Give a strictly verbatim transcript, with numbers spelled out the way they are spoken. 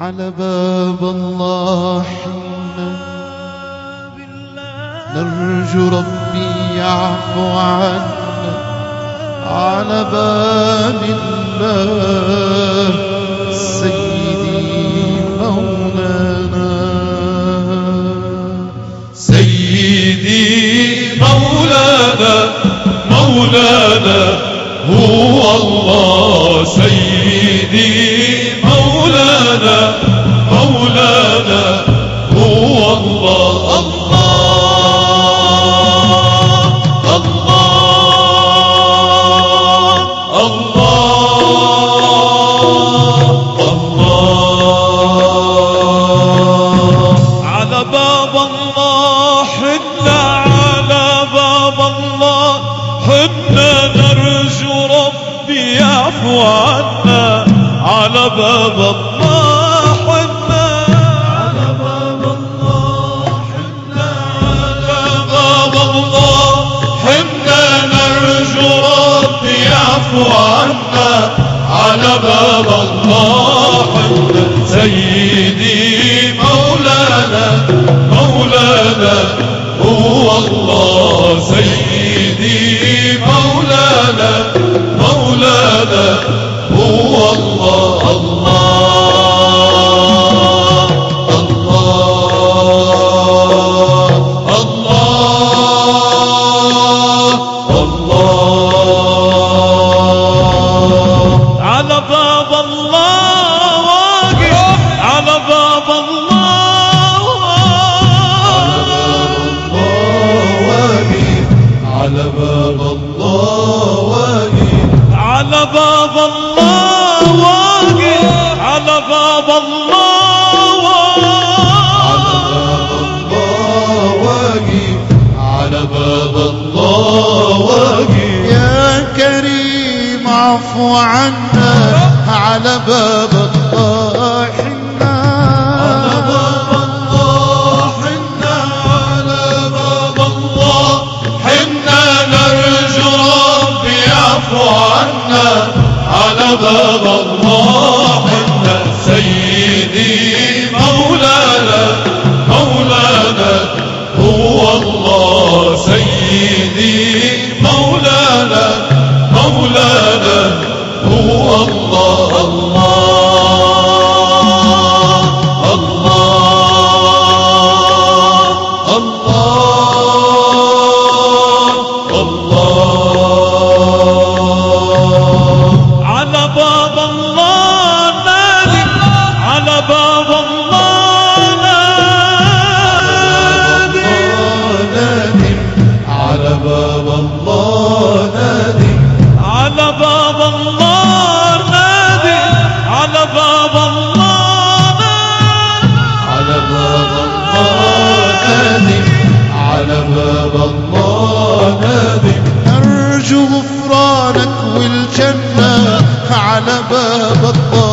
على باب الله حنا نرجو ربي يعفو عنا على باب الله سيدي مولانا سيدي مولانا مولانا هو الله سيدي مولانا مولانا هو الله الله الله الله على باب الله حنا على باب الله حنا نرجو ربي يعفو عنا على باب الله حنا على باب الله حنا على باب الله حنا نرجو ربي يعفو عنا على باب الله حنا سيدي مولانا مولانا هو الله سيدي مولانا مولانا هو الله الله الله الله الله على باب الله واقف على باب الله واقف على باب الله واقف على باب الله واقف على باب الله واقف على باب الله واقف يا كريم عفو عنا على باب الله حنا على باب الله حنا على باب الله حنا نرجو ربي يعفو عنا على باب الله حنا سيدي مولانا مولانا هو الله سيدي مولانا مولانا هو الله الله الله الله الله على باب الله نادي على باب الله نادي على باب الله نادي على باب الله نادي على باب الله على باب الله نادي على باب الله نادي نرجو غفرانك والجنة على باب الله